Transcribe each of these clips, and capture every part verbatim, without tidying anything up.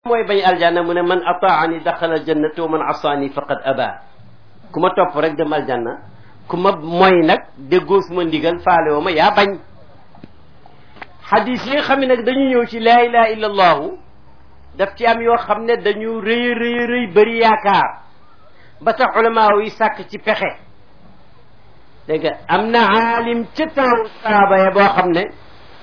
mooy bañ aljanna mu ne man ataani daxala aljannata wa man asaani faqad aba ku ma topp rek dem aljanna ku ma mooy nag déggoo suma ndigal faale woo ma yaa bañ xadis yi nga xam ne nag dañu ñëw ci laa ilaha illa allahu daf ci am yoo xam ne dañu rëy rëy rëy bëri yaakaar ba tax ulamaaw yi sàkk ci pexe dégg nga am na aalim ca temps saaba ya boo xam ne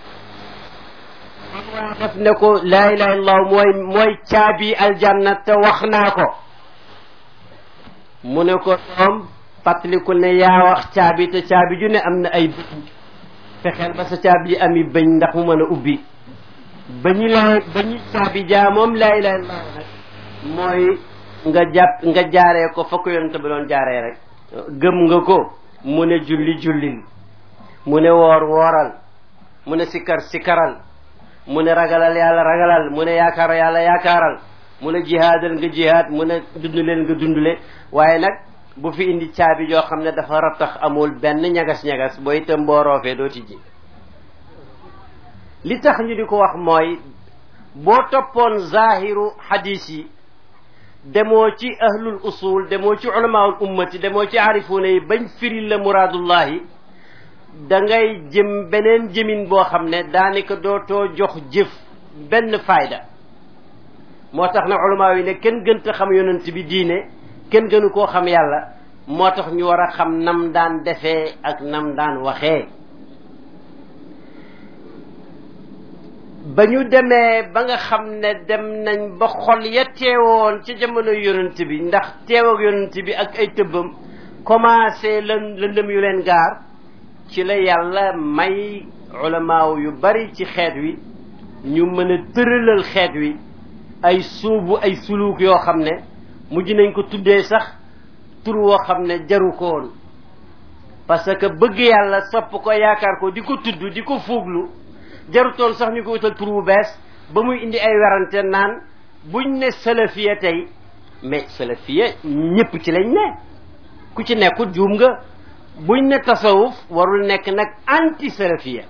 def ne ko laa ilaha illallah mooy mooy caabi aljanna te wax naa ko mu ne ko doom fàttaliku ne yaa wax caabi te caabi ju ne am na ay bëñ fexeel ba sa caabi ami bëñ ndax mu mën a ubbi bañu laa bañu caabi jaa moom laa ilaha illallah nag mooy nga jàpp nga jaaree ko fa ko yonent bi doon jaaree rek gëm nga ko mu ne julli jullil mu ne woor wooral mu ne sikkar sikkaral mu ne ragalal yàlla ragalal mu ne yaakaar yàlla yaakaaral mu ne jihaadal nga jihaad mu ne dunduleel nga dundule waaye nag bu fi indi caabi joo xam ne dafa rattax amul benn ñagas-ñagas boo itam boo roofee doo tijji li tax ñu di ko wax mooy boo toppoon zahiru hadis yi demoo ci ahlul usul demoo ci ulamaul ummati demoo ci arifuuna yi bañ firil la muraadullahi da ngay jëm beneen jëmin boo xam ne daanaka dootoo jox jëf benn fayda moo tax na ulama yi ne kenn gënta xam yonent bi diine kenn gënu koo xam yàlla moo tax ñu war a xam nam daan defee ak nam daan waxee ba ñu demee ba nga xam ne dem nañ ba xol ya teewoon ca jamono yonent bi ndax teew ak yonent bi ak ay tëbbam commencé lën lëndëm yu leen gaar ci la yàlla may ulamaaw yu bari ci xeet wi ñu mën a tëralal xeet wi ay suubu ay suluuk yoo xam ne mujj nañ ko tuddee sax tur woo xam ne jaru ko woon parce que bëgg yàlla sopp ko yaakaar ko di ko tudd di ko fuuglu jarutoon sax ñu ko utal tur bu bees ba muy indi ay werante naan buñ ne salafiya tey mais salafiya ñëpp ci lañ ne ku ci nekkul juum nga buñ ne tasawuf warul nekk nag anti salafiya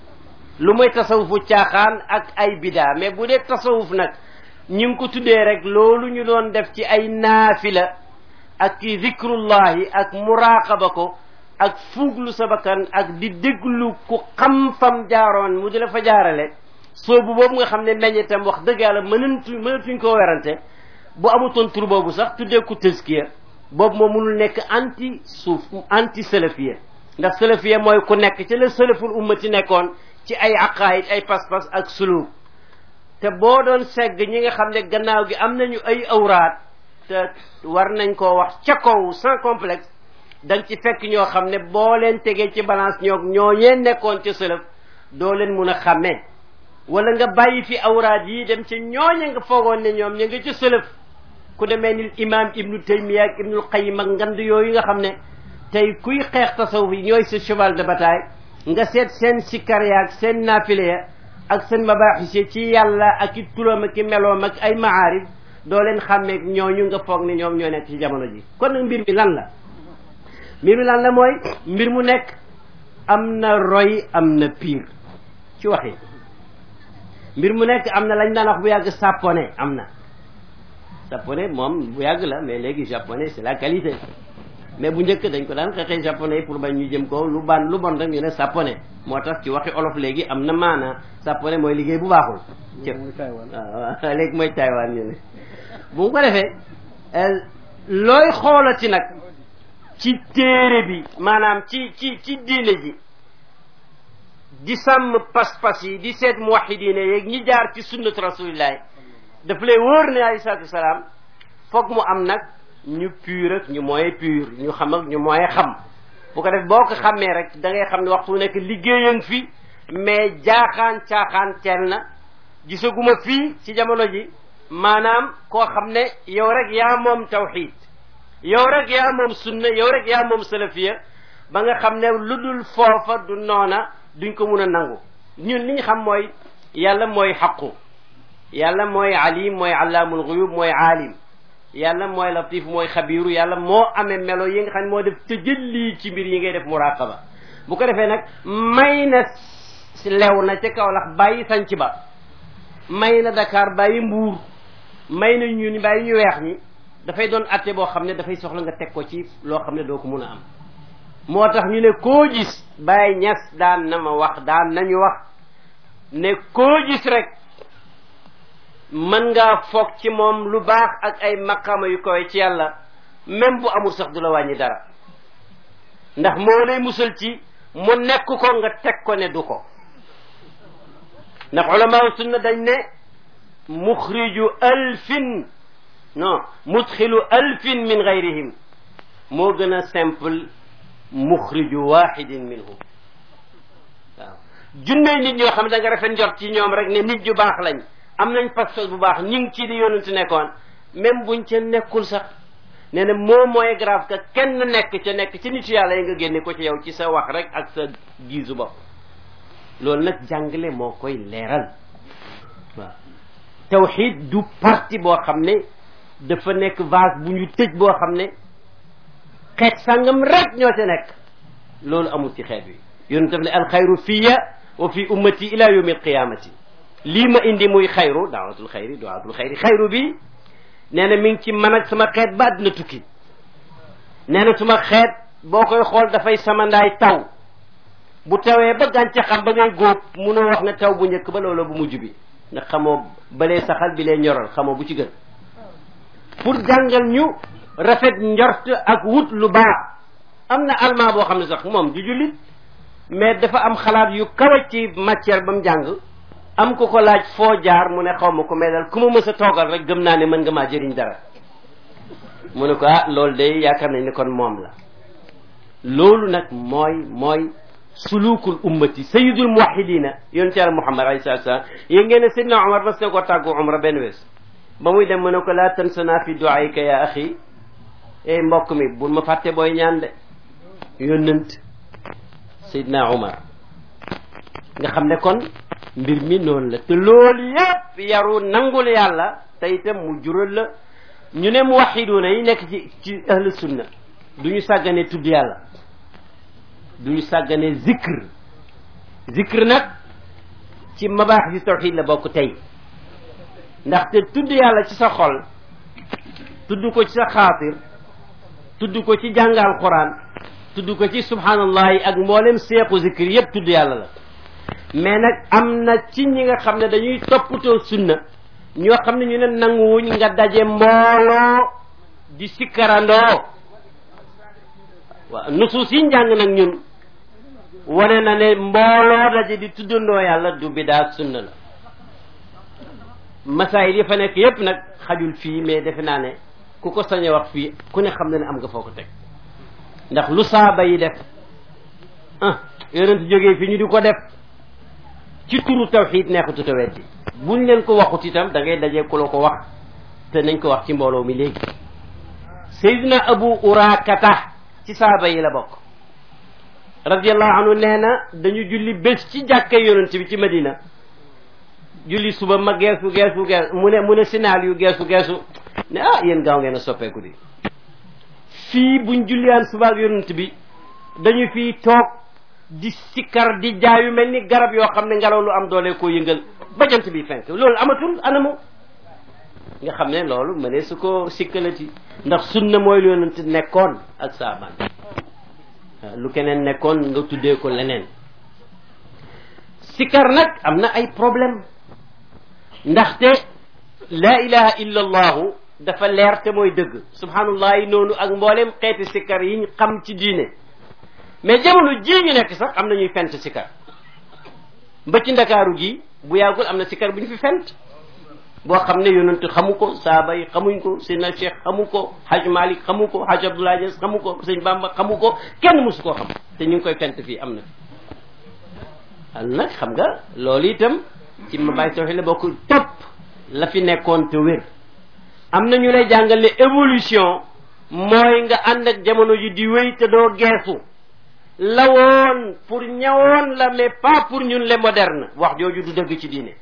lu mooy tasawufu caaxaan ak ay bidaa mais bu dee tasawuf nag ñi ngi ko tuddee rek loolu ñu doon def ci ay naafila ak ki zikrullahi ak muraqaba ko ak fuuglu sa bakkan ak di déglu ku xam fam jaaroon mu di la fa jaarale soobu boobu nga xam ne meññetam wax dëgg yàlla mënantu mënatuñ koo werante bu amutoon tur boobu sax tuddee ku tëskiya boobu moo mënul nekk anti suuf anti salafiya ndax salafiya mooy ku nekk ci la salaful ummati nekkoon ci ay aqaayid ay pas-pas ak suluk te boo doon segg ñi nga xam ne gannaaw gi am nañu ay awraat te war nañ koo wax ca kaw sans complexe danga ci fekk ñoo xam ne boo leen tegee ci balance ñoo ñoo ñeen nekkoon ca salaf doo leen mun a xàmmee wala nga bàyyi fi awraat yi dem ca ñooña nga foogoon ne ñoom ña nga ca salaf ku demee ni imam ibnu taymiya ak ibnul qayyim ak ngand yooyu nga xam ne tey kuy xeex tasawuf yi ñooy sa cheval de bataille nga seet seen sikkar ya ak seen naafile ya ak seen mabaxis ci yàlla ak i turam ak i meloom ak ay maarif doo leen xàmmeeg ñooñu nga foog ne ñoom ñoo nekk ci jamono ji kon nag mbir mi lan la mbir mi lan la mooy mbir mu nekk am na roy am na pire ci waxi mbir mu nekk am na lañ daan wax bu yàgg sàppone am na japonais moom bu yàgg la mais léegi japonais c'est la qualité mais bu njëkk dañ ko daan xeexee japonais pour bañ ñu jëm ko lu ban lu bon rek ñu ne japonais moo tax ci waxi olof léegi am na maana japonais mooy liggéey bu baaxul cëp waaw léegi mooy Taïwan ñu ne bu ko defee looy xoolati nag ci téere bi maanaam ci ci ci diine ji di sàmm pas-pas yi di seet muwahidine yeeg ñi jaar ci sunnat rasulillahi daf lay wóor ne alayhi salaatu wasalaam foog mu am nag ñu pur ak ñu mooy pur ñu xam ak ñu mooy xam bu ko def boo ko xàmmee rek da ngay xam ne waxtu nekk liggéeyan fi mais jaaxaan caaxaan teel na gisaguma fii ci jamono ji maanaam koo xam ne yow rek yaa moom tawxid yow rek yaa moom sunna yow rek yaa moom salafiya ba nga xam ne lu dul foofa du noona duñ ko mun a nangu ñun li ñu xam mooy yàlla mooy xaqu yàlla mooy alim mooy allaamul guyub mooy aalim yàlla mooy latif mooy xabiru yàlla moo amee melo yi nga xam ne moo def tëjëlli ci mbir yi ngay def muraqaba bu ko defee nag may na lew na ca Kaolack bàyyi sanc ba may na Dakar bàyyi Mbuur may nañ ñu ni bàyyi ñu weex ñi dafay doon atte boo xam ne dafay soxla nga teg ko ci loo xam ne doo ko mun a am moo tax ñu ne koo gis Baay Ñas daan na ma wax daan nañu wax ne koo gis rek mën ngaa foog ci moom lu baax ak ay maqaama yu koy ci yàlla même bu amul sax du la wàññi dara ndax moo lay musal ci mu nekk ko nga teg ko ne du ko ndax ulama sunna dañ ne muxriju alfin non mudxilu alfin min gayrihim moo gën a simple muxriju waxidin minhum waaw junney nit ñoo xam ne da nga rafet njort ci ñoom rek ne nit ñu baax lañ am nañ pas-pas bu baax ñi ngi ci di yonent nekkoon même buñ ca nekkul sax nee na moo mooy grave que kenn nekk ca nekk ci nitu yàlla yi nga génne ko ci yow ci sa wax rek ak sa giisu bopp loolu nag jàngale moo koy leeral waaw tawxid du parti boo xam ne dafa nekk vase bu ñu tëj boo xam ne xeet sàngam rek ñoo ca nekk loolu amul ci xeet wi yonent daf ne alxayru fiya wa fi ummati ila yawmi alqiyamati lii ma indi muy xayru daawatul xayri daawatul xayri xayru bi nee na mi ngi ci man ak sama xeet ba àddina tukki nee na suma xeet boo koy xool dafay sama ndaay taw bu tawee ba gàncaxam ba ngay góob munoo wax ne taw bu njëkk ba loola bu mujj bi ndax xamoo balee saxal bi lee ñoral xamoo bu ci gën pour jàngal ñu rafet njort ak wut lu baax am na allemand boo xam ne sax moom du jullit mais dafa am xalaat yu kawe ci matière ba mu jàng am ko ko laaj foo jaar mu ne xaw ma ko mais daal ku ma mës a toogal rek gëm naa ne mën nga maa jëriñ dara mu ne ko ah loolu de yaakaar nañ ne kon moom la loolu nag mooy mooy sulukul ummati sayidul muwahidina yonent yàlla Muhammad alayhi salaatu salaam yéen ngeen ne Seydina Omar mas na ko tàggu umra benn wees ba muy dem mu ne ko laa tansana fi du'aika ya axi e mbokk mi bul ma fàtte booy ñaan de yónnent Seydina Omar nga xam ne kon mbir mi noonu la te loolu yépp yaru nangul yàlla te itam mu jural la ñu ne muwahiduna yi nekk ci ci ahlu sunna du ñu sàggane tudd yàlla du ñu sàggane zikr zikr nag ci mabaax yi tawxid la bokk tey ndaxte tudd yàlla ci sa xol tudd ko ci sa xaatir tudd ko ci jàngal quran tudd ko ci subhanallahi ak mboolem seexu zikr yépp tudd yàlla la mais nag am na ci ñi nga xam ne dañuy toppatoo sunna ñoo xam ne ñu ne nanguwuñ nga daje mbooloo di sikkarandoo waaw nusuus yi njàng nag ñun wane na ne mbooloo daje di tuddandoo yàlla du bidaa sunna la masaayil yi fa nekk yépp nag xajul fii mais defe naa ne ku ko sañe wax fii ku ne xam na ne am nga foo ko teg ndax lu saaba yi def ah yonent jógee fi ñu di ko def ci turu tawxiid neexutu ta weddi buñ leen ko waxut itam da ngay dajee ku la ko wax te nañ ko wax ci mbooloo mi léegi Seydina Abu Urakata ci saaba yi la bokk radiyallahu anhu nee na dañu julli bés ci jàkka yonent bi ci Madina julli suba ma geesu geesu geesu mu ne mu ne sinaal yu geesu geesu ne ah yéen gaaw ngeen a soppeeku di fii buñ julliyaan suba ak yonent bi dañu fii toog di sikkar di jaayu mel ni garab yoo xam ne ngelaw lu am doole koo yëngal ba jant bi fenk loolu amatul anamu nga xam ne loolu ma ne su ko sikkalati ndax sunna mooy lu yonent nekkoon ak saabaan lu keneen nekkoon nga tuddee ko leneen sikkar nag am na ay problème ndaxte laa ilaha illa allahu dafa leer te mooy dëgg subhanallah yi noonu ak mboolem xeeti sikkar yiñ xam ci diine mais jamono ji ñu nekk sax am na ñuy fent sikkar ba ci ndakaaru gi bu yàggul am na sikkar bu ñu fi fent boo xam ne yonent xamu ko saaba yi xamuñ ko Seydina Cheikh xamu ko Haj Malik xamu ko Haj Abdoulaye Niass xamu ko Sëñ Bamba xamu ko kenn mësu koo xam te ñu ngi koy fent fii am na al nag xam nga loolu itam ci ma bàyyi tawxid la bokk topp la fi nekkoon te wér am na ñu lay jàngal ne évolution mooy nga ànd ak jamono ji di wéy te doo geesu la woon pour ñawoon la mais pas pour ñun les modernes wax jooju du dëgg ci diine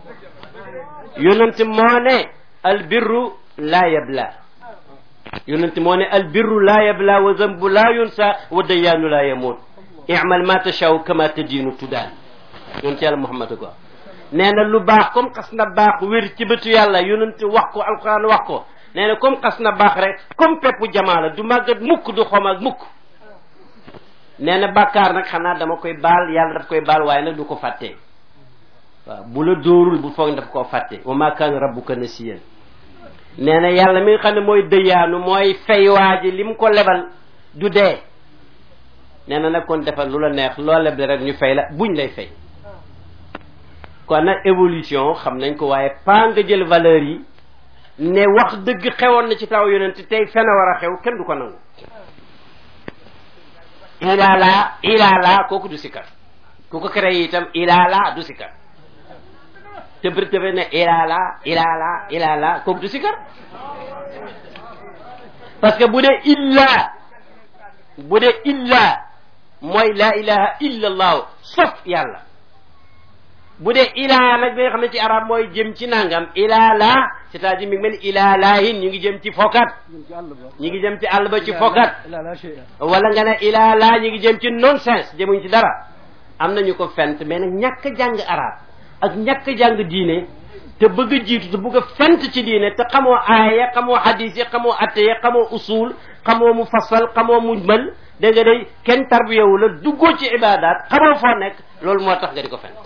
yonent moo ne albirru laa yabla yonent moo ne albirru laa yabla wa zambu laa yunsa wa dayaanu laa yamuut i'mal ma tashaw kama tadiinu tudaan yonent yàlla Muhammad ko nee na lu baax comme xas na baax wér ci bëtu yàlla yonent wax ko alquran wax ko nee na comme xas na baax rek comme peppu jamaa la du màggat mukk du xom ak mukk nee na bàkkaar nag xanaa dama koy baal yàlla daf koy baal waaye nag du ko fàttee waaw bu la dóorul bu foog daf koo fàtte wa ma kaana rabbuka nasiyan nee na yàlla mi nga xam ne mooy dëyaanu mooy fay waa ji li mu ko lebal du dee nee na nag kon defal lu la neex loo leble rek ñu fay la buñ lay fay kon nag évolution xam nañ ko waaye pas nga jël valeur yi ne wax dëgg xewoon na ci taw yonent tey fen a war a xew kenn du ko nangu ilaala ilaala kooku du sikkar ku ko créé itam ilaala du sikkar tëbër tëbër ne ilaala ilaala ilaala kooku du sikkar parce que bu dee illa bu dee illa mooy la ilaha illa allahu sauf yàlla bu dee ilaa nag bi nga xam ne ci arab mooy jëm ci nangam ilaa laa c'est-à-dire mi ngi mel ilaa laahin ñu ngi jëm ci fokat ñu ngi jëm ci àll ba ci fokat wala nga ne ilaa laa ñu ngi jëm ci nonsense jëmuñ ci dara am nañu ko fent mais nag ñàkk a jàng arab ak ñàkk a jàng diine te bëgg a jiitu te bëgg a fent ci diine te xamoo aaya xamoo hadis yi xamoo atte yi xamoo usul xamoo mu fasal xamoo mu mën dégg nga day kenn tarbiyewu la duggoo ci ibadat xamoo foo nekk loolu moo tax nga di ko fent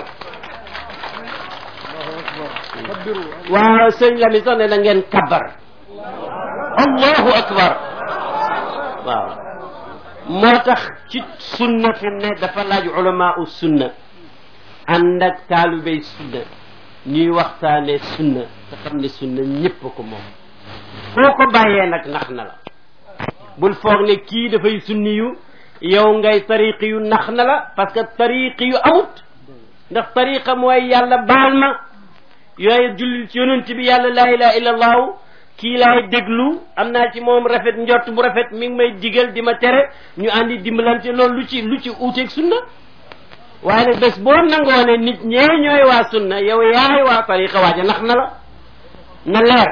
waaw sëñ Lamine sax ne na ngeen kabbar allahu akbar waaw moo tax ci sunna fi ne dafa laaj ulama u sunna ànd ak taalibey sunna ñuy waxtaane sunna te xam ne sunna ñépp ko moom boo ko bàyyee nag nax na la bul foog ne kii dafay sunni yu yow ngay tariqi yu nax na la parce que tariqi yu amut ndax tariqa mooy yàlla baal ma yooyu jullil ci yonent bi yàlla laa ilaha illa allahu kii laay déglu am naa ci moom rafet njort bu rafet mi ngi may digal di ma tere ñu àndi dimbalante loolu lu ci lu ci uuteeg sunna waaye nag bés boo nangoo ne nit ñee ñooy waa sunna yow yaay waa tariqa waaja nax na la na leer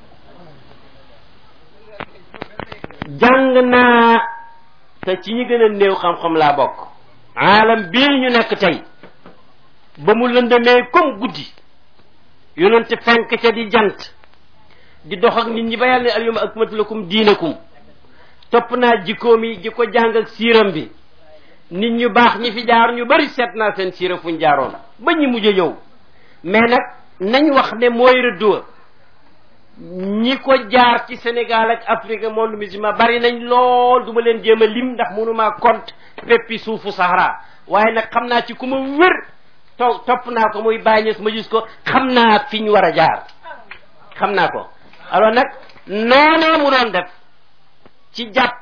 jàng naa te ci ñi gën a néew xam-xam laa bokk aalam bii ñu nekk tey ba mu lëndamee comme guddi yonente fenk ca di jant di dox ak nit ñi ba yàlla ne al yawma akmaltu lakum diinakum topp naa jikkoom yi di ko jàng ak siiram bi nit ñu baax ñi fi jaar ñu bari seet naa seen siira fuñ jaaroon ba ñi mujj a ñëw mais nag nañ wax ne mooy rëdduwa ñi ko jaar ci Sénégal ak Afrique monde musulman bari nañ lool du ma leen jéem a lim ndax mënumaa compte peppi suufu Sahara waaye nag xam naa ci ku ma wér to topp naa ko muy bàyyi ma gis ko xam naa fi ñu war a jaar xam naa ko alors nag noonee mu doon def ci jàpp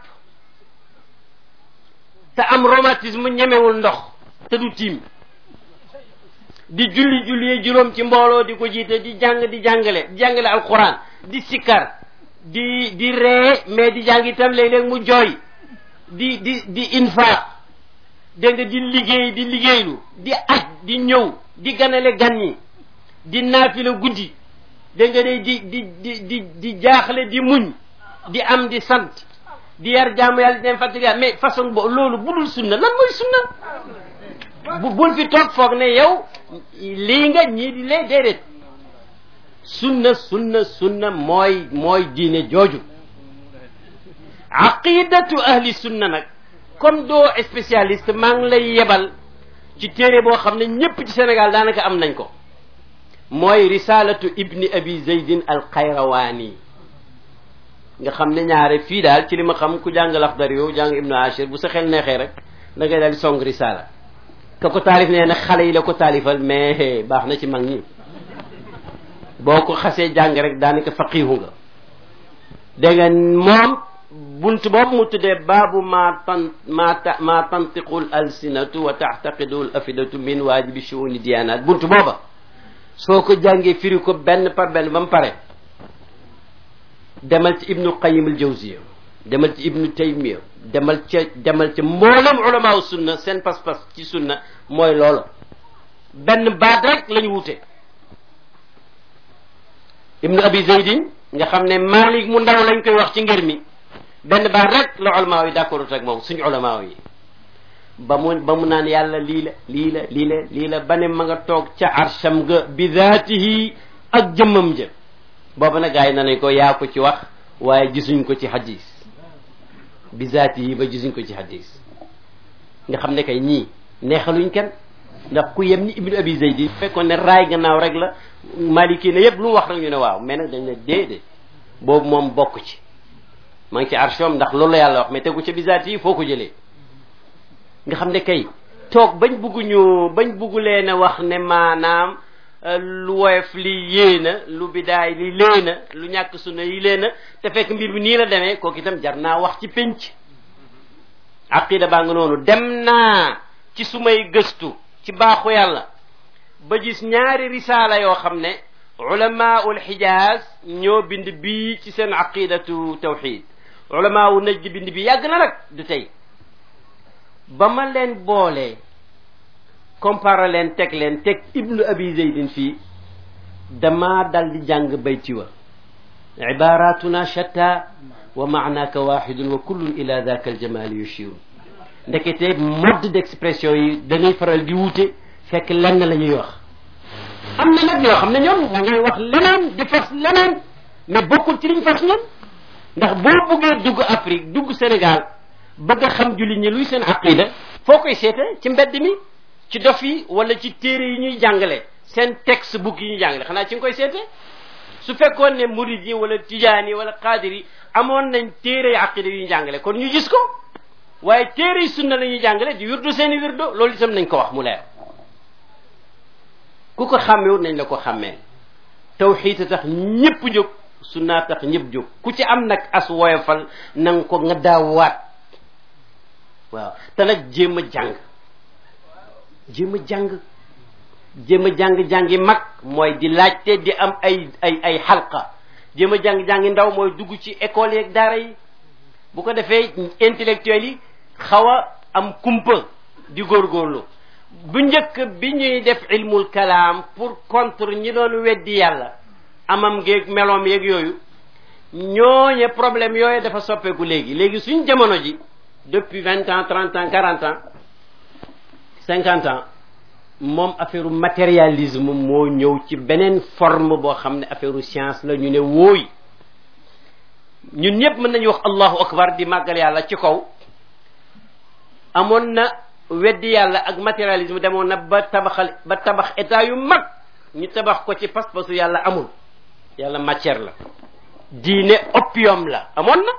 te am rhumatisme ñemewul ndox te du tiim di julli julli juróom ci mbooloo di ko jiite di jàng di jàngale di jàngale alquran di sikkar di di ree mais di jàng itam léeg-léeg mu jooy di di di infaq dégg nga di liggéey di liggéeylu di aj di ñëw di ganale gan ñi di naafila guddi dégg nga day di di di di di jaaxle di muñ di am di sant di yar jaamu yàlla di dem fàttali yàlla mais façon boobu loolu budul sunna lan mooy sunna bu bul fi toog foog ne yow lii nga ñii di lee déedéet sunna sunna sunna mooy mooy diine jooju aqidatu ahli sunna nag comme doo spécialiste maa ngi lay yebal ci téere boo xam ne ñépp ci Sénégal daanaka am nañ ko mooy risalatu ibni abi zeydin al qayrawaani nga xam ne ñaare fii daal ci li ma xam ku jàng Laxdari yow jàng ibnu Ashir bu sa xel neexee rek da ngay daal di song risala ka ko taalif nee na xale yi la ko taalifal mais baax na ci mag ñi boo ko xasee jàng rek daanaka faqiihu nga dégg nga moom bunt boobu mu tuddee baabu ma tan ma ta ma tantiqu l alsinatu wa taxtaqidu l afidatu min waajibi shuuni diyaanaat bunt booba soo ko jàngee firi ko benn par benn ba mu pare demal ci ibnu qayim al jawziya demal ci ibnu taymiya demal ca demal ca mboolem ulamaaw sunna seen pas-pas ci sunna mooy loolu benn baat rek lañu wute ibnu abi zaydin nga xam ne malik mu ndaw lañ koy wax ci ngir mi benn baat rek la ulamaaw yi d'accord ak moom suñu ulamaaw yi ba mu ba mu naan yàlla lii la lii la lii la lii la ba ne ma nga toog ca arsham ga bi zaatihi ak jëmmam ja booba nag gaa yi na nañ ko yaa ko ci wax waaye gisuñ ko ci hadis bi zaatihi ba gisuñ ko ci hadis nga xam ne kay ñii neexaluñ kenn ndax ku yem ni ibnu abi zaydi fekkoon ne raay gannaaw rek la maliki ne yëpp lu mu wax rek ñu ne waaw mais nag dañ ne déedéet boobu moom bokk ci maa ngi ci arsham ndax loolu la yàlla wax mais tegu ca bi zaatihi foo ko jëlee nga xam ne kay toog bañ bugguñu bañ buggu leen a wax ne maanaam lu woyof li yéena lu bidaay li léena lu ñàkk sunna yi léena te fekk mbir bi nii la demee kooku itam jar naa wax ci pénc aqida baa nga noonu dem naa ci sumay gëstu ci baaxu yàlla ba gis ñaari risaala yoo xam ne ulamaul xijaaz ñoo bind bii ci seen aqidatu tawxid ulamaul najd bind bi yàgg na nag du tey ba ma leen boolee comparé leen teg leen teg ibnu abi zeydin fii dama dal di jàng bayti wa ibaratuna shatta wa maanaka waxidun wa kullun ila daka aljamali yushiru ndekete mode d'expression yi dañuy faral di wuute fekk lenn la ñuy wax am na nag ñoo xam ne ñoom ñu ngay wax leneen di fas leneen mais bokkul ci liñ fas ñoom ndax boo bëggee dugg Afrique dugg Sénégal bëgg a xam jullit ñi luy seen aqida foo koy seete ci mbedd mi ci dof yi wala ci téere yi ñuy jàngale seen texte book yi ñuy jàngale xanaa ci nga koy seete su fekkoon ne murid yi wala tijaan yi wala qaadir yi amoon nañ téere yi aqida yu ñuy jàngale kon ñu gis ko waaye téere yi sunna la ñuy jàngale di wirdu seen i wirdo loolu itam nañ ko wax mu leer ku ko xàmmewut nañ la ko xàmmeel tawxiid tax ñëpp jóg sunna tax ñëpp jóg ku ci am nag as woyofal na nga ko nga daawaat waaw te nag jéem a jàng jéem a jàng jéem a jàng-jàngi mag mooy di laajte di am ay ay ay xalqa jéem a jàng-jàngi ndaw mooy dugg ci école yeeg daara yi bu ko defee intellectuels yi xaw a am kumpa di góorgóorlu bu njëkk bi ñuy def ilmul kalaam pour contre ñi doon weddi yàlla amam geeg meloom yeeg yooyu ñooñe problème yooyu dafa soppeeku léegi léegi suñ jamono ji depuis vingt ans trente ans quarante ans cinquante ans moom affaire matérialisme moo ñëw ci beneen forme boo xam ne affaire science la ñu ne wóoy ñun ñëpp mën nañu wax allahu akbar di màggal yàlla ci kaw amoon na weddi yàlla ak matérialisme demoon na ba tabaxal ba tabax état yu mag ñu tabax ko ci pas-pasu yàlla amul yàlla matière la diine opium la amoon na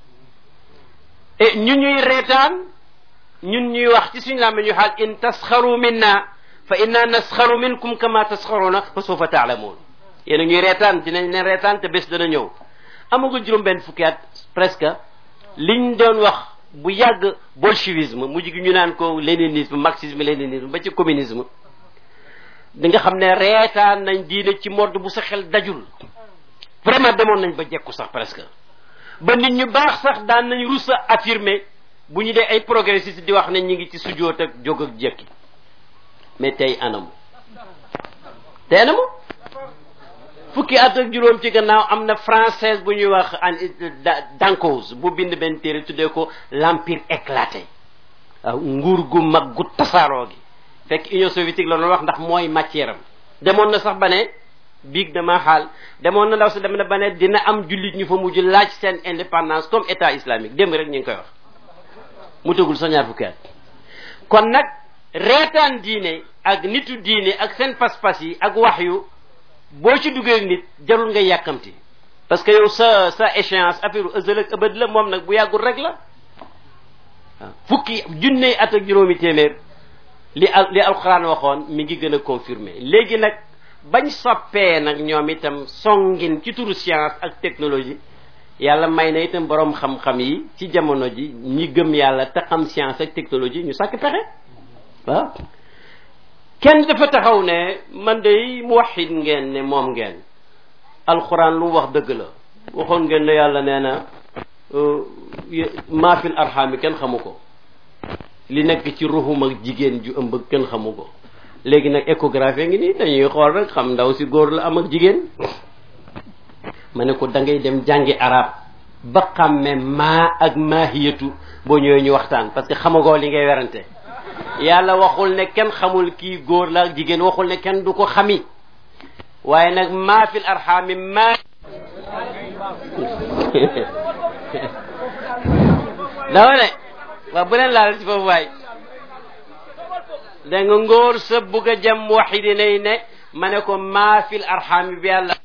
et ñu ñuy reetaan ñun ñuy wax ci suñu làmmiñ ñu xaal in tasxaru minna fa inna nasxaru minkum kama tasxaruna fa sawfa taalamuun yéen a ñuy reetaan dinañ leen reetaan te bés dana ñëw amagul juróom benn fukki at presque liñ doon wax bu yàgg bolchevisme mujj gi ñu naan ko léninisme marxisme léninisme ba ci communisme di nga xam ne reetaan nañ diine ci mode bu sa xel dajul vraiment demoon nañ ba jekku sax presque ba nit ñu baax sax daan nañ rus a affirmer bu ñu dee ay progressiste di wax ne ñu ngi ci sujjóot ak jóg ak jekki mais tey anamu tey anamu fukki at ak juróom ci gannaaw am na française bu ñuy wax Dancause bu bind benn téere tuddee ko l'empire éclaté waaw nguur gu mag gu tasaaroo gi fekk Union soviétique la doon wax ndax mooy matière am demoon na sax ba ne biig dama xaal demoon na ndaw si dem na ba ne dina am jullit ñu fa mujj laaj seen indépendance comme état islamique démb rek ñu ngi koy wax mu tëgul sa ñaar fukki at kon nag reetaan diine ak nitu diine ak seen pas-pas yi ak wax yu boo ci duggee nit jarul ngay yàkkamti parce que yow sa sa échéance affaire ëzël ak ëbët la moom nag bu yàggul rek la waaw fukki junney at ak juróomi téeméer li al li alxuraan waxoon mi ngi gën a confirmer léegi nag bañ soppee nag ñoom itam songin ci turu science ak technologie yàlla may na itam borom xam-xam yi ci jamono ji ñi gëm yàlla te xam science ak technologie ñu sàkk pexe waaw kenn dafa taxaw ne man de muwahhid ngeen ne moom ngeen alquran lu wax dëgg la waxoon ngeen ne yàlla nee na maa fil arhami kenn xamu ko li nekk ci ruxum ak jigéen ju ëmb kenn xamu ko léegi nag échographie ngi nii dañuy xool rek xam ndaw si góor la am ak jigéen ma ne ko da ngay dem jàngi arab ba xàmme maa ak maahiyatu boo ñëwee ñu waxtaan parce que xamagoo li ngay werante yàlla waxul ne kenn xamul kii góor la ak jigéen waxul ne kenn du ko xami waaye nag maa fil arxaami maa dama ne waaw bu leen laal ci foofu waay da nga ngóor sa bugg a jëm waxidi nay ne ma ne ko maa fil arxaami bi yàlla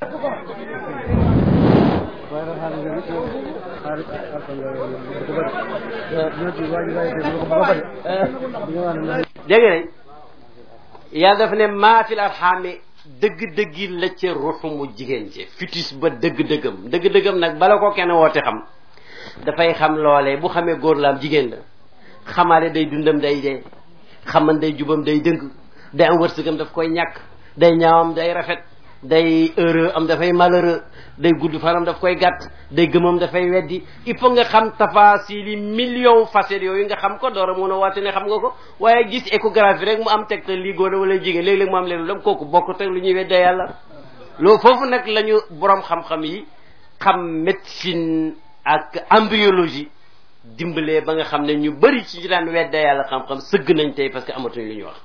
dégg nga yàlla dafa ne maa fil arxaami dëgg-dëggi la ca ruuxu mu jigéen ci fitis ba dëgg-dëggam dëgg-dëggam nag bala ko kenn woote xam dafay xam loolee bu xamee góor la am jigéen la xamaale day dundam day dee xaman day jubam day dëng day am wërsëgam daf koy ñàkk day ñaawam day rafet day heureux am dafay malheureux day gudd fanam daf koy gàtt day gëmam dafay weddi il faut nga xam tafaasili million facettes yooyu nga xam ko door a mun a woote ne xam nga ko waaye gis échographie rek mu am tegtal lii góor wala jigéen léeg-léeg mu am leen lam kooku bokk teg lu ñuy weddee yàlla loolu foofu nag la ñu boroom xam-xam yi xam médecine ak embryologie dimbalee ba nga xam ne ñu bëri ci ci daan weddee yàlla xam-xam sëgg nañ tey parce que amatuñ lu ñu wax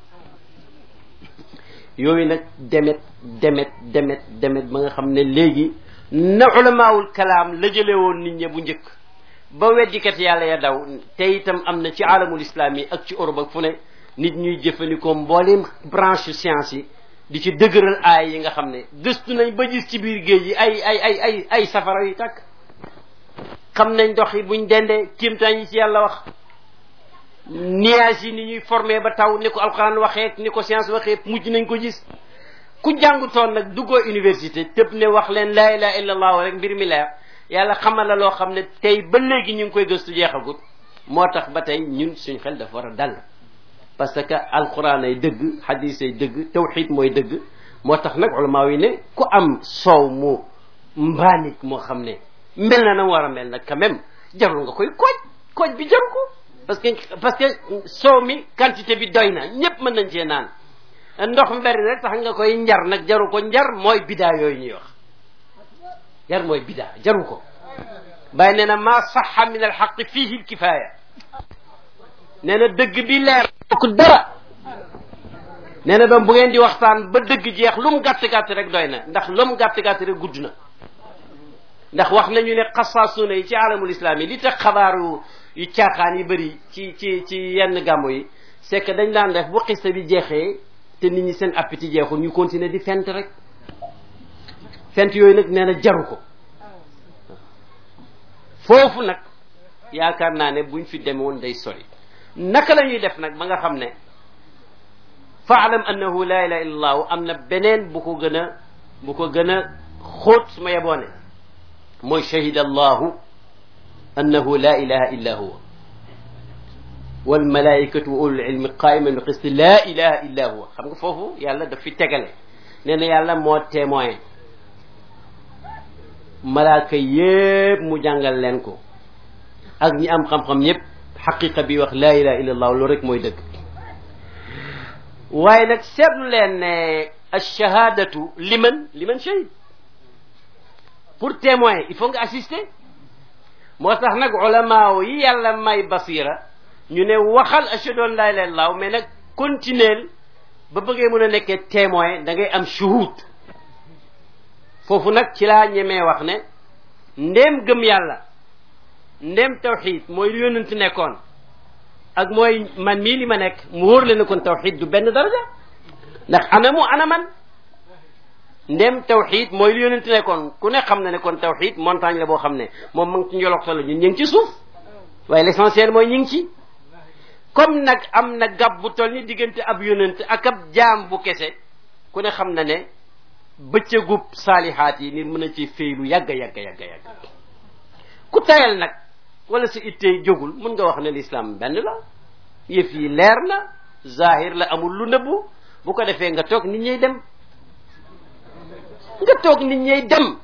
yooyu nag demet demet demet demet ba nga xam ne léegi na ulamaawul kalaam la jëlee woon nit ñi bu njëkk ba weddikat yàlla ya daw te itam am na ci alamul islam yi ak ci Europe ak fu ne nit ñuy jëfandikoo mbooleem branche science yi di ci dëgëral aay yi nga xam ne gëstu nañ ba gis ci biir géej yi ay ay ay ay ay safara yu tàkk xam nañ dox yi buñ dendee kéemtaan yi ci yàlla wax nuages yi ni ñuy formé ba taw ni ko alxuraan waxee ni ko science waxee mujj nañ ko gis ku jàngutoon nag duggoo université tëb ne wax leen laa ilaha illa allah rek mbir mi leer yàlla xamal la loo xam ne tey ba léegi ñu ngi koy gëstu jeexagut moo tax ba tey ñun suñ xel dafa war a dal parce que alxuraan ay dëgg hadis ay dëgg tawxid mooy dëgg moo tax nag ulama yi ne ku am soow mu mbaanik moo xam ne mel na na war a mel nag quand même jarul nga koy kooj kooj bi jaru ko parce que parce que soow mi quantité bi doy na ñëpp mën nañ cee naan ndox mi bari rek tax nga koy njar nag jaru ko njar mooy bidaa yooyu ñuy wax jar mooy bidaa jaru ko bàyyi nee na maa saxa min alxaq fihi lkifaaya nee na dëgg bi leer ko dara nee na doom bu ngeen di waxtaan ba dëgg jeex lu mu gàtt-gàtt rek doy na ndax lu mu gàtt-gàtt rek gudd na ndax wax nañu ne xasaasuna yi ci alamul islam yi li tax xabaaru yu caaxaan yi bëri ci ci ci yenn gàmmu yi c'est que dañ daan def bu xista bi jeexee te nit ñi seen appétit jeexul ñu continuer di fent rek fent yooyu nag nee na jaru ko foofu nag yaakaar naa ne buñ fi demoon day sori naka la ñuy def nag ba nga xam ne faalam annahu la ilaha illa allahu am na beneen bu ko gën a bu ko gën a xóot su ma yeboone mooy shahida allahu annahu la ilaha illa huwa wal malaikatu wa ulul ilmi qaiman bi qisti la ilaha illa huwa xam nga foofu yàlla daf fi tegale nee na yàlla moo témoin malaaka yépp mu jàngal leen ko ak ñi am xam-xam ñëpp xaqiqa bi wax la ilaha illa allah loolu rek mooy dëgg waaye nag seetlu leen ne alshahadatu liman liman shahid pour témoin il faut nga assister moo tax nag ulama yi yàlla may basira ñu ne waxal ashhadu an la ilaha illallah mais nag continuer ba bëggee mën a nekkee témoin da ngay am shuhud foofu nag ci laa ñemee wax ne ndéem gëm yàlla ndéem tawxid mooy lu yonent nekkoon ak mooy man mii li ma nekk mu wóor leen ne kon tawxid du benn daraja ndax ana mu ana man ndéem tawxid mooy lu yonent nekkoon ku ne xam na ne kon tawxid montagne la boo xam ne moom mu ngi ci njolox solo ñun ñu ngi ci suuf waaye l'essentiel mooy ñu ngi ci comme nag am na gab bu toll ni diggante ab yonent ak ab jaam bu kese ku ne xam na ne bëccëgub saalihaat yi nit mën a ci fay lu yàgg yàgg yàgg yàgg ku tayal nag wala sa ittee jógul mun nga wax ne l'islam benn la yëf yi leer na zahir la amul lu nëbbu bu ko defee nga toog nit ñey dem nga toog nit ñey dem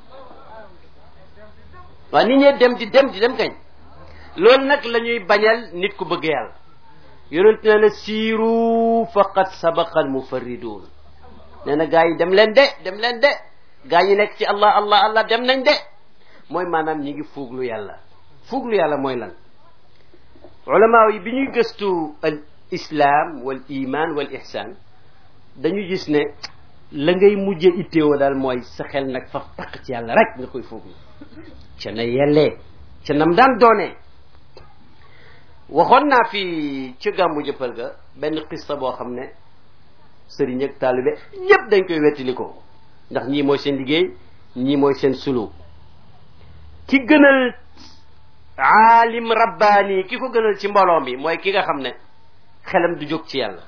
waaw nit ñey dem di dem di dem kañ loolu nag la ñuy bañal nit ku bëgg yàlla yonent na la siiru faqad sabaqa al mufarridun nee na gaa yi dem leen de dem leen de gaa yi nekk ci allah allah allah dem nañ de mooy maanaam ñi ngi fuuglu yàlla fuuglu yàlla mooy lan ulama yi bi ñuy gëstu islam wal iman wal ihsan dañu gis ne la ngay mujje itteewoo daal mooy sa xel nag faf taq ci yàlla rek nga koy foog ca na yellee ca nam daan doonee. waxoon naa fi ci gàmmu jëppal ga benn xissa boo xam ne sëriñ ak taalibe ñëpp dañ koy wettili ko ndax ñii mooy seen liggéey ñii mooy seen sulu. ki gënal aalim rabbaani ki ko gënal ci mbooloo mi mooy ki nga xam ne xelam du jóg ci yàlla.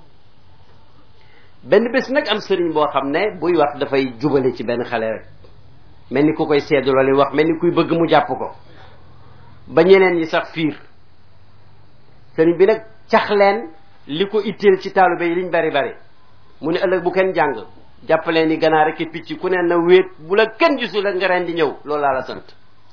benn bés nag am sëriñ boo xam ne buy wax dafay jubale ci benn xale rek mel ni ku koy seddu loolu wax mel ni kuy bëgg mu jàpp ko ba ñeneen ñi sax fiir sëriñ bi nag cax leen li ko itteel ci taalibe yi liñ bari bari mu ne ëllëg bu kenn jàng jàppaleen ni ganaar rek picc ku ne na wéet bu la kenn gisul rek nga ren di ñëw loolu laa la sant.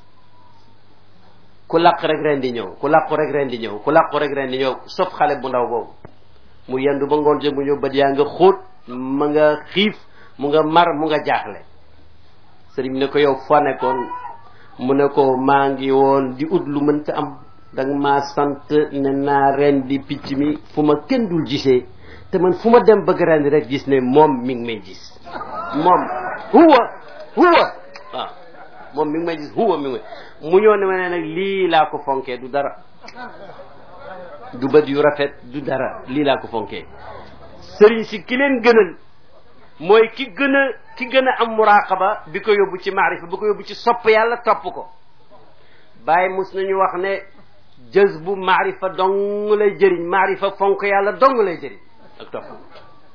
ku làq rek ren di ñëw ku làqu rek ren di ñëw ku làqu rek ren di ñëw sopp xale bu ndaw boobu mu yendu ba ngoon jë mu ñëw bët yaa nga xóot mu nga xiif mu nga mar mu nga jaaxle. sëriñ ne ko yow foo nekkoon mu ne ko maa ngi woon di ut lu mënta am danga maa sant ne naa ren di picc mi fu ma kenn dul gisee te man fu ma dem bëgg ren di rek gis ne moom mi ngi may gis moom huwa huwa waaw moom mi ngi may gis huwa mi ngi may mu ñëw ne ma ne nag lii laa ko fonkee du dara du bët yu rafet du dara lii laa ko fonkee. sëriñ si ki leen gënal mooy ki gën a ki gën a am muraqaba bi ko yóbbu ci maarifa bi ko yóbbu ci sopp yàlla topp ko. Baay mus nañu wax ne jës bu maarifa dong lay jëriñ maarifa fonk yàlla dong lay jëriñ ak topp waaw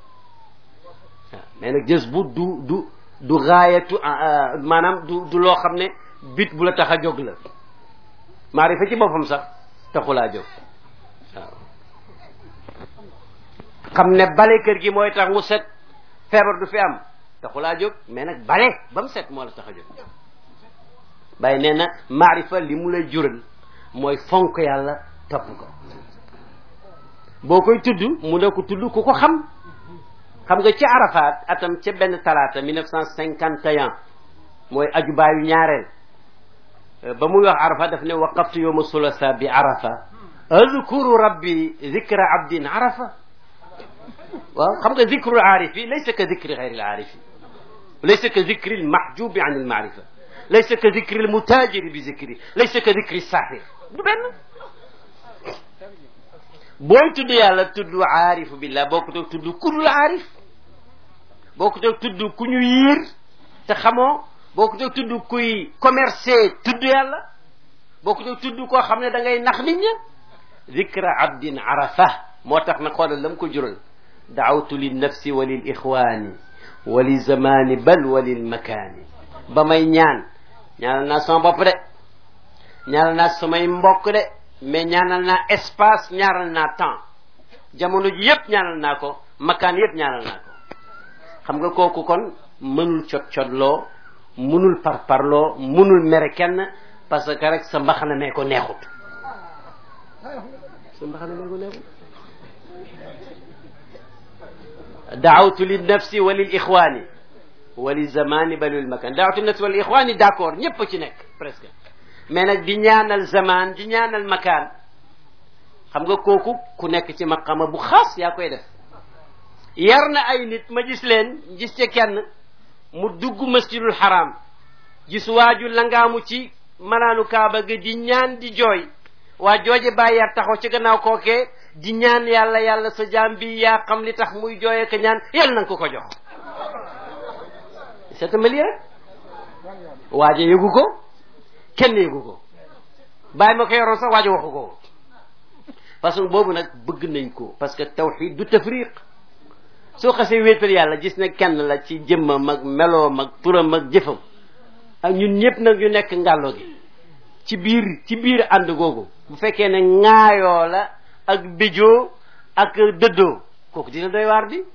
mais nag jës bu du du du gaayatu maanaam du du loo xam ne bit bu la tax a jóg la maarifa ci boppam sax taxulaa jóg waaw xam ne bale kër gi mooy tax mu set feebar du fi am taxulaa jóg mais nag bale ba mu set moo la tax a jóg. Baay nee na maarifa li mu lay jural mooy fonk yàlla topp ko boo koy tudd mu ne ko tudd ku ko xam xam nga ci Arafat atam ca benn talaata mille neuf cent cinquante et un mooy aju baayu ñaareel ba muy wax Arafat daf ne waqaftu yawma sulasa bi Arafa adkuru rabbi zikra abdin arafa waaw xam nga zikru aarifi laysa ka zikri xayri aarifi laysa ka zikri almahjubi an almaarifa laysa ka zikri almutajiri bi zikri laysa ka zikri saaxir du benn booy tudd yàlla tudd aarifu billah boo ko toog tudd ku dul aarif boo ko toog tudd ku ñu yiir te xamoo boo ko toog tudd kuy commercer tudd yàlla boo ko toog tudd koo xam ne da ngay nax nit ña zikra abdin arafa moo tax na xoolal la mu ko jural daawtu lil nafsi wa lil ixwaani wa li zamani bal wa lil makaani ba may ñaan ñaanal naa sama bopp de ñaanal naa samay mbokk de mais ñaanal naa espace ñaanal naa temps jamono ji yëpp ñaanal naa ko makaan yëpp ñaanal naa ko xam nga kooku kon mënul cot cotloo mënul parparloo mënul mere kenn parce que rek sa mbaxana mee ko neexut sa mbaxana mee ko neexut daawtu lil nafsi wa lil ixwaani wa li zamani ba lil makaan daawtu lil nafsi wa lil ixwaani d'accord ñëpp a ci nekk presque mais nag di ñaanal zaman di ñaanal makaan xam nga kooku ku nekk ci maqama bu xaas yaa koy def yar na ay nit ma gis leen gis ca kenn mu dugg masjidul haram gis waaju langaamu ci malaanu kaaba ga di ñaan di jooy waa jooje bàyyi yar taxaw ci gannaaw kookee di ñaan yàlla yàlla sa jaam bi yaa xam li tax muy jooyee ka ñaan yàlla na nga ko ko jox seetama lii rek waaje yëgu ko kenn yëgu ko bàyyi ma ko yoroon sax waajo waxu ko façon boobu nag bëgg nañ ko parce que tawxid du tafriq soo xasee wéetal yàlla gis ne kenn la ci jëmmam ak meloom ak turam ak jëfam ak ñun ñëpp nag ñu nekk ngàllo gi ci biir ci biir ànd googu bu fekkee ne ŋaayoo la ak béjoo ak dëddoo kooku dina doy waar di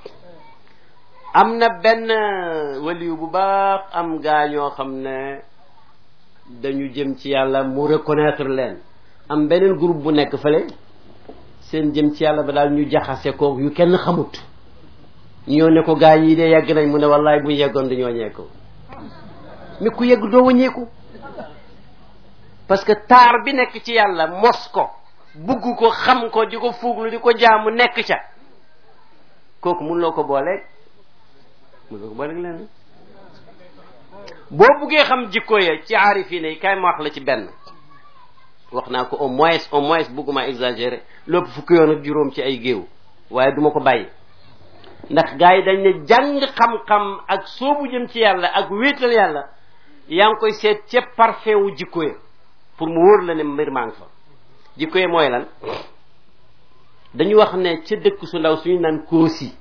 am na benn waliyu bu baax am gaa ñoo xam ne dañu jëm ci yàlla mu reconnaître leen am beneen groupe bu nekk fële seen jëm ci yàlla ba daal ñu jaxase ko yu kenn xamut ñoo ne ko gaa yi de yegg nañ mu ne wallaay bu yeggoon dañoo ñeeku mais ku yegg doo waññeeku parce que taar bi nekk ci yàlla mos ko bugg ko xam ko di ko fuuglu di ko jaamu nekk ca kooku mun loo ko booleeg mun loo ko booleeg lenn boo buggee xam jikko ya ci aarifine yi kaay ma wax la ci benn wax naa ko au moins au moins bugguma exagérer lépp fukki yoon ak juróom ci ay géew waaye duma ko bàyyi ndax gars yi dañ ne jàng xam-xam ak soobu jëm ci yàlla ak wéetal yàlla yaa ngi koy seet ca parfait wu jikko ya pour mu wóor la ne mbir maa ngi fa jikko ya mooy lan dañu wax ne ca dëkk su ndaw suñu naan Koosi